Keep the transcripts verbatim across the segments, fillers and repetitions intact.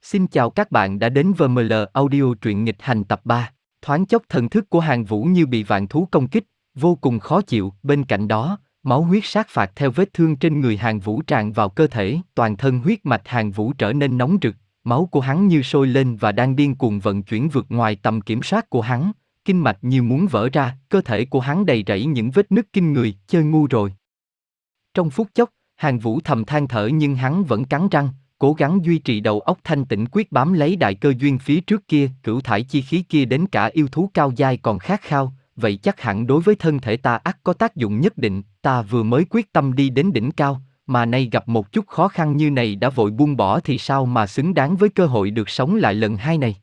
Xin chào các bạn đã đến vê em lờ Audio truyện nghịch hành tập ba. Thoáng chốc thần thức của Hàn Vũ như bị vạn thú công kích, vô cùng khó chịu. Bên cạnh đó, máu huyết sát phạt theo vết thương trên người Hàn Vũ tràn vào cơ thể. Toàn thân huyết mạch Hàn Vũ trở nên nóng rực, máu của hắn như sôi lên và đang điên cuồng vận chuyển vượt ngoài tầm kiểm soát của hắn. Kinh mạch như muốn vỡ ra, cơ thể của hắn đầy rẫy những vết nứt kinh người, chơi ngu rồi. Trong phút chốc, Hàn Vũ thầm than thở nhưng hắn vẫn cắn răng, cố gắng duy trì đầu óc thanh tĩnh quyết bám lấy đại cơ duyên phía trước kia. Cửu thải chi khí kia đến cả yêu thú cao giai còn khát khao, vậy chắc hẳn đối với thân thể ta ắt có tác dụng nhất định. Ta vừa mới quyết tâm đi đến đỉnh cao, mà nay gặp một chút khó khăn như này đã vội buông bỏ thì sao mà xứng đáng với cơ hội được sống lại lần hai này.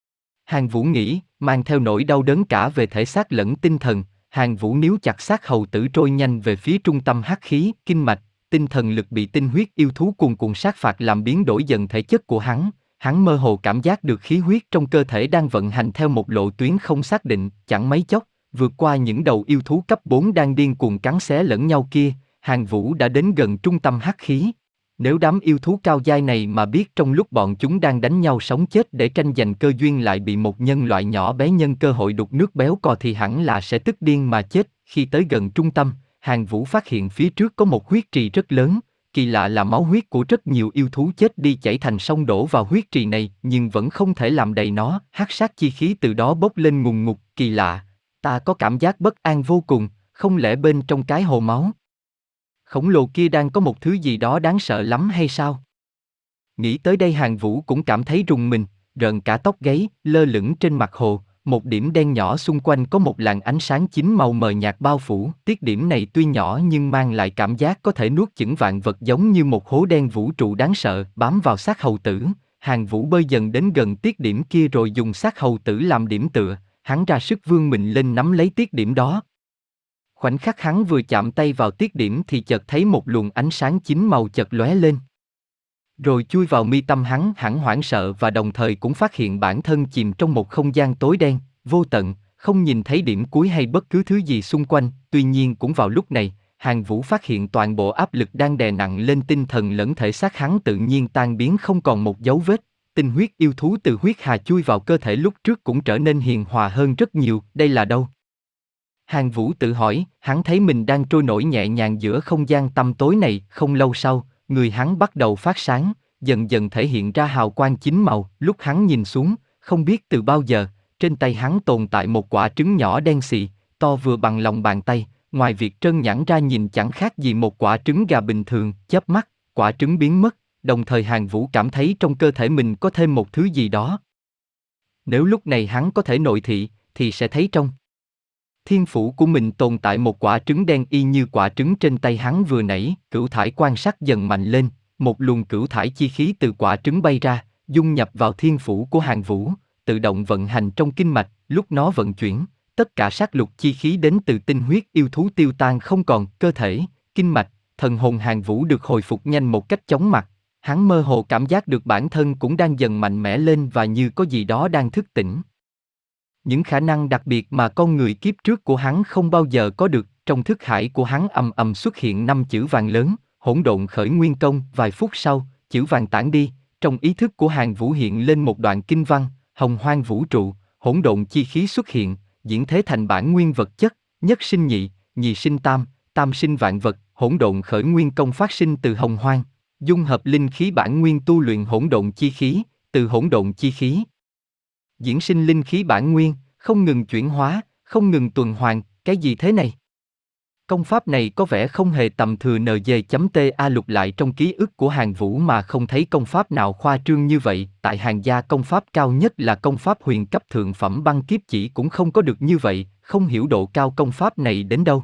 Hàn Vũ nghĩ, mang theo nỗi đau đớn cả về thể xác lẫn tinh thần. Hàn Vũ níu chặt xác hầu tử trôi nhanh về phía trung tâm hắc khí, kinh mạch, tinh thần lực bị tinh huyết yêu thú cuồn cuộn sát phạt làm biến đổi dần thể chất của hắn. Hắn mơ hồ cảm giác được khí huyết trong cơ thể đang vận hành theo một lộ tuyến không xác định, chẳng mấy chốc, vượt qua những đầu yêu thú cấp bốn đang điên cuồng cắn xé lẫn nhau kia, Hàn Vũ đã đến gần trung tâm hắc khí. Nếu đám yêu thú cao giai này mà biết trong lúc bọn chúng đang đánh nhau sống chết để tranh giành cơ duyên lại bị một nhân loại nhỏ bé nhân cơ hội đục nước béo cò thì hẳn là sẽ tức điên mà chết. Khi tới gần trung tâm, Hàn Vũ phát hiện phía trước có một huyết trì rất lớn, kỳ lạ là máu huyết của rất nhiều yêu thú chết đi chảy thành sông đổ vào huyết trì này nhưng vẫn không thể làm đầy nó, hắc sát chi khí từ đó bốc lên ngùn ngụt. Kỳ lạ, ta có cảm giác bất an vô cùng, không lẽ bên trong cái hồ máu khổng lồ kia đang có một thứ gì đó đáng sợ lắm hay sao? Nghĩ tới đây Hàn Vũ cũng cảm thấy rùng mình, rợn cả tóc gáy. Lơ lửng trên mặt hồ, một điểm đen nhỏ xung quanh có một làn ánh sáng chín màu mờ nhạt bao phủ. Tiết điểm này tuy nhỏ nhưng mang lại cảm giác có thể nuốt chửng vạn vật, giống như một hố đen vũ trụ đáng sợ bám vào xác hầu tử. Hàn Vũ bơi dần đến gần tiết điểm kia rồi dùng xác hầu tử làm điểm tựa, hắn ra sức vươn mình lên nắm lấy tiết điểm đó. Khoảnh khắc hắn vừa chạm tay vào tiết điểm thì chợt thấy một luồng ánh sáng chín màu chợt lóe lên, rồi chui vào mi tâm hắn. Hắn hoảng sợ và đồng thời cũng phát hiện bản thân chìm trong một không gian tối đen, vô tận, không nhìn thấy điểm cuối hay bất cứ thứ gì xung quanh. Tuy nhiên cũng vào lúc này, Hàn Vũ phát hiện toàn bộ áp lực đang đè nặng lên tinh thần lẫn thể xác hắn tự nhiên tan biến không còn một dấu vết. Tinh huyết yêu thú từ huyết hà chui vào cơ thể lúc trước cũng trở nên hiền hòa hơn rất nhiều. Đây là đâu? Hàn Vũ tự hỏi. Hắn thấy mình đang trôi nổi nhẹ nhàng giữa không gian tăm tối này. Không lâu sau, người hắn bắt đầu phát sáng, dần dần thể hiện ra hào quang chín màu. Lúc hắn nhìn xuống, không biết từ bao giờ, trên tay hắn tồn tại một quả trứng nhỏ đen xì, to vừa bằng lòng bàn tay. Ngoài việc trơn nhẵn ra nhìn chẳng khác gì một quả trứng gà bình thường. Chớp mắt, quả trứng biến mất, đồng thời Hàn Vũ cảm thấy trong cơ thể mình có thêm một thứ gì đó. Nếu lúc này hắn có thể nội thị, thì sẽ thấy trong thiên phủ của mình tồn tại một quả trứng đen y như quả trứng trên tay hắn vừa nãy. Cửu thải quan sát dần mạnh lên, một luồng cửu thải chi khí từ quả trứng bay ra, dung nhập vào thiên phủ của Hàn Vũ, tự động vận hành trong kinh mạch. Lúc nó vận chuyển, tất cả sát lục chi khí đến từ tinh huyết yêu thú tiêu tan không còn. Cơ thể, kinh mạch, thần hồn Hàn Vũ được hồi phục nhanh một cách chóng mặt. Hắn mơ hồ cảm giác được bản thân cũng đang dần mạnh mẽ lên và như có gì đó đang thức tỉnh. Những khả năng đặc biệt mà con người kiếp trước của hắn không bao giờ có được. Trong thức hải của hắn ầm ầm xuất hiện năm chữ vàng lớn, hỗn độn khởi nguyên công. Vài phút sau, chữ vàng tản đi, trong ý thức của Hàn Vũ hiện lên một đoạn kinh văn: hồng hoang vũ trụ, hỗn độn chi khí xuất hiện, diễn thế thành bản nguyên vật chất, nhất sinh nhị, nhị sinh tam, tam sinh vạn vật. Hỗn độn khởi nguyên công phát sinh từ hồng hoang, dung hợp linh khí bản nguyên tu luyện hỗn độn chi khí, từ hỗn độn chi khí diễn sinh linh khí bản nguyên, không ngừng chuyển hóa, không ngừng tuần hoàn. Cái gì thế này? Công pháp này có vẻ không hề tầm thừa. N G.ta lục lại trong ký ức của Hàn Vũ mà không thấy công pháp nào khoa trương như vậy. Tại Hàn gia công pháp cao nhất là công pháp huyền cấp thượng phẩm băng kiếp chỉ cũng không có được như vậy. Không hiểu độ cao công pháp này đến đâu.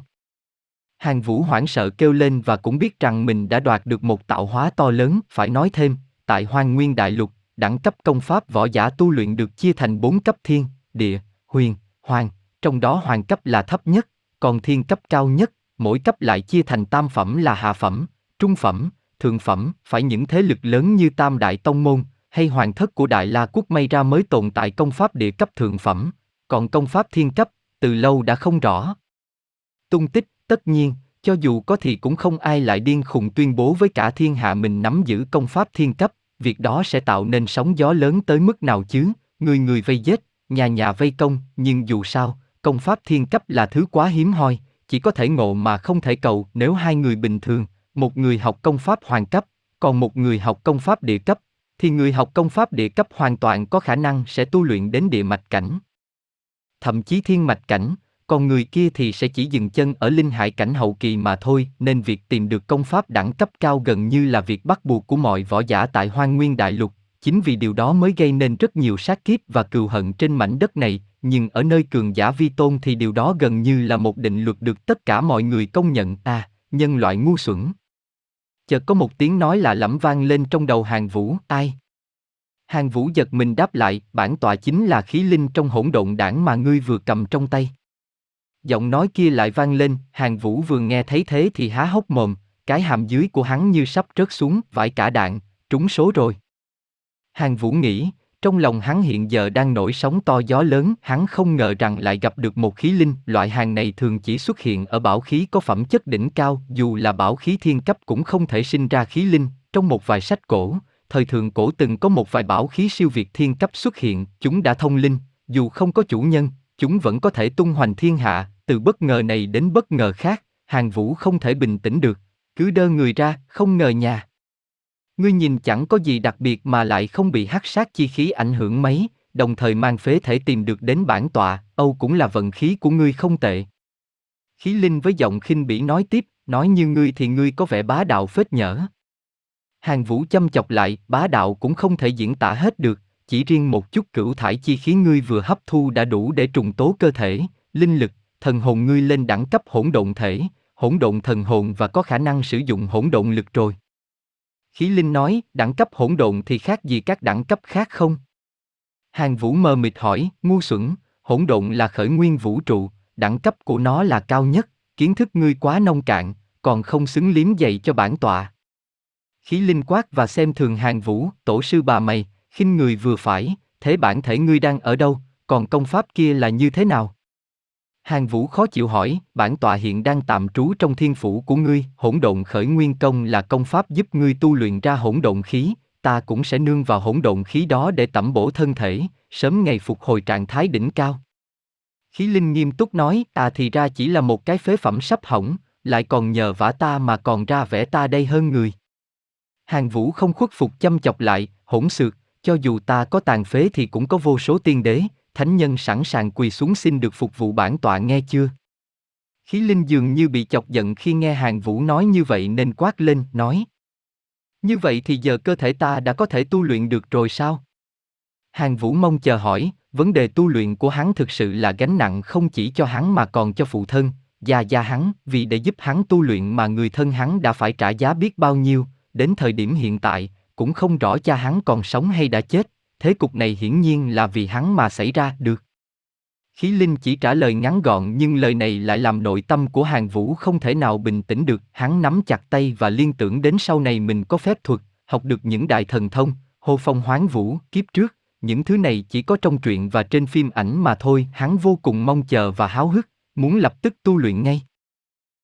Hàn Vũ hoảng sợ kêu lên và cũng biết rằng mình đã đoạt được một tạo hóa to lớn. Phải nói thêm, tại Hoang Nguyên Đại Lục, đẳng cấp công pháp võ giả tu luyện được chia thành bốn cấp: thiên, địa, huyền, hoàng, trong đó hoàng cấp là thấp nhất, còn thiên cấp cao nhất. Mỗi cấp lại chia thành tam phẩm là hạ phẩm, trung phẩm, thượng phẩm. Phải những thế lực lớn như Tam Đại Tông Môn hay hoàng thất của Đại La Quốc may ra mới tồn tại công pháp địa cấp thượng phẩm, còn công pháp thiên cấp, từ lâu đã không rõ tung tích. Tất nhiên, cho dù có thì cũng không ai lại điên khùng tuyên bố với cả thiên hạ mình nắm giữ công pháp thiên cấp. việc đó sẽ tạo nên sóng gió lớn tới mức nào chứ, người người vây giết, nhà nhà vây công, nhưng dù sao, công pháp thiên cấp là thứ quá hiếm hoi, chỉ có thể ngộ mà không thể cầu. Nếu hai người bình thường, một người học công pháp hoàng cấp, còn một người học công pháp địa cấp, thì người học công pháp địa cấp hoàn toàn có khả năng sẽ tu luyện đến địa mạch cảnh, thậm chí thiên mạch cảnh, còn người kia thì sẽ chỉ dừng chân ở linh hải cảnh hậu kỳ mà thôi, nên việc tìm được công pháp đẳng cấp cao gần như là việc bắt buộc của mọi võ giả tại Hoang Nguyên Đại Lục, chính vì điều đó mới gây nên rất nhiều sát kiếp và cừu hận trên mảnh đất này, nhưng ở nơi cường giả vi tôn thì điều đó gần như là một định luật được tất cả mọi người công nhận. À, nhân loại ngu xuẩn. Chợt có một tiếng nói lạ lẫm vang lên trong đầu Hàn Vũ. Ai? Hàn Vũ giật mình đáp lại, bản tọa chính là khí linh trong hỗn độn đảng mà ngươi vừa cầm trong tay. Giọng nói kia lại vang lên, Hàn Vũ vừa nghe thấy thế thì há hốc mồm, cái hàm dưới của hắn như sắp rớt xuống, vãi cả đạn, trúng số rồi. Hàn Vũ nghĩ, trong lòng hắn hiện giờ đang nổi sóng to gió lớn, hắn không ngờ rằng lại gặp được một khí linh, loại hàng này thường chỉ xuất hiện ở bảo khí có phẩm chất đỉnh cao, dù là bảo khí thiên cấp cũng không thể sinh ra khí linh. Trong một vài sách cổ, thời thượng cổ từng có một vài bảo khí siêu việt thiên cấp xuất hiện, chúng đã thông linh, dù không có chủ nhân, chúng vẫn có thể tung hoành thiên hạ, từ bất ngờ này đến bất ngờ khác, Hàn Vũ không thể bình tĩnh được, cứ đơ người ra, không ngờ nhà. Ngươi nhìn chẳng có gì đặc biệt mà lại không bị hắc sát chi khí ảnh hưởng mấy, đồng thời mang phế thể tìm được đến bản tọa, âu cũng là vận khí của ngươi không tệ. Khí linh với giọng khinh bỉ nói tiếp, nói như ngươi thì ngươi có vẻ bá đạo phết nhở. Hàn Vũ châm chọc lại, bá đạo cũng không thể diễn tả hết được, chỉ riêng một chút cửu thải chi khí ngươi vừa hấp thu đã đủ để trùng tố cơ thể, linh lực, thần hồn ngươi lên đẳng cấp hỗn độn thể, hỗn độn thần hồn và có khả năng sử dụng hỗn độn lực rồi. Khí linh nói, đẳng cấp hỗn độn thì khác gì các đẳng cấp khác không? Hàn Vũ mờ mịt hỏi, ngu xuẩn, hỗn độn là khởi nguyên vũ trụ, đẳng cấp của nó là cao nhất, kiến thức ngươi quá nông cạn, còn không xứng liếm dạy cho bản tọa. Khí linh quát và xem thường Hàn Vũ, tổ sư bà mày, khinh người vừa phải, thế bản thể ngươi đang ở đâu, còn công pháp kia là như thế nào? Hàn Vũ khó chịu hỏi, bản tọa hiện đang tạm trú trong thiên phủ của ngươi, hỗn độn khởi nguyên công là công pháp giúp ngươi tu luyện ra hỗn độn khí, ta cũng sẽ nương vào hỗn độn khí đó để tẩm bổ thân thể, sớm ngày phục hồi trạng thái đỉnh cao. Khí linh nghiêm túc nói, ta thì ra chỉ là một cái phế phẩm sắp hỏng, lại còn nhờ vả ta mà còn ra vẻ ta đây hơn người. Hàn Vũ không khuất phục châm chọc lại, hỗn xược, cho dù ta có tàn phế thì cũng có vô số tiên đế, thánh nhân sẵn sàng quỳ xuống xin được phục vụ bản tọa nghe chưa? Khí linh dường như bị chọc giận khi nghe Hàn Vũ nói như vậy nên quát lên, nói. Như vậy thì giờ cơ thể ta đã có thể tu luyện được rồi sao? Hàn Vũ mong chờ hỏi, vấn đề tu luyện của hắn thực sự là gánh nặng không chỉ cho hắn mà còn cho phụ thân, gia gia hắn, vì để giúp hắn tu luyện mà người thân hắn đã phải trả giá biết bao nhiêu, đến thời điểm hiện tại, cũng không rõ cha hắn còn sống hay đã chết, thế cục này hiển nhiên là vì hắn mà xảy ra, được. Khí linh chỉ trả lời ngắn gọn nhưng lời này lại làm nội tâm của Hàn Vũ không thể nào bình tĩnh được, hắn nắm chặt tay và liên tưởng đến sau này mình có phép thuật, học được những đại thần thông, hô phong hoán vũ, kiếp trước, những thứ này chỉ có trong truyện và trên phim ảnh mà thôi, hắn vô cùng mong chờ và háo hức, muốn lập tức tu luyện ngay.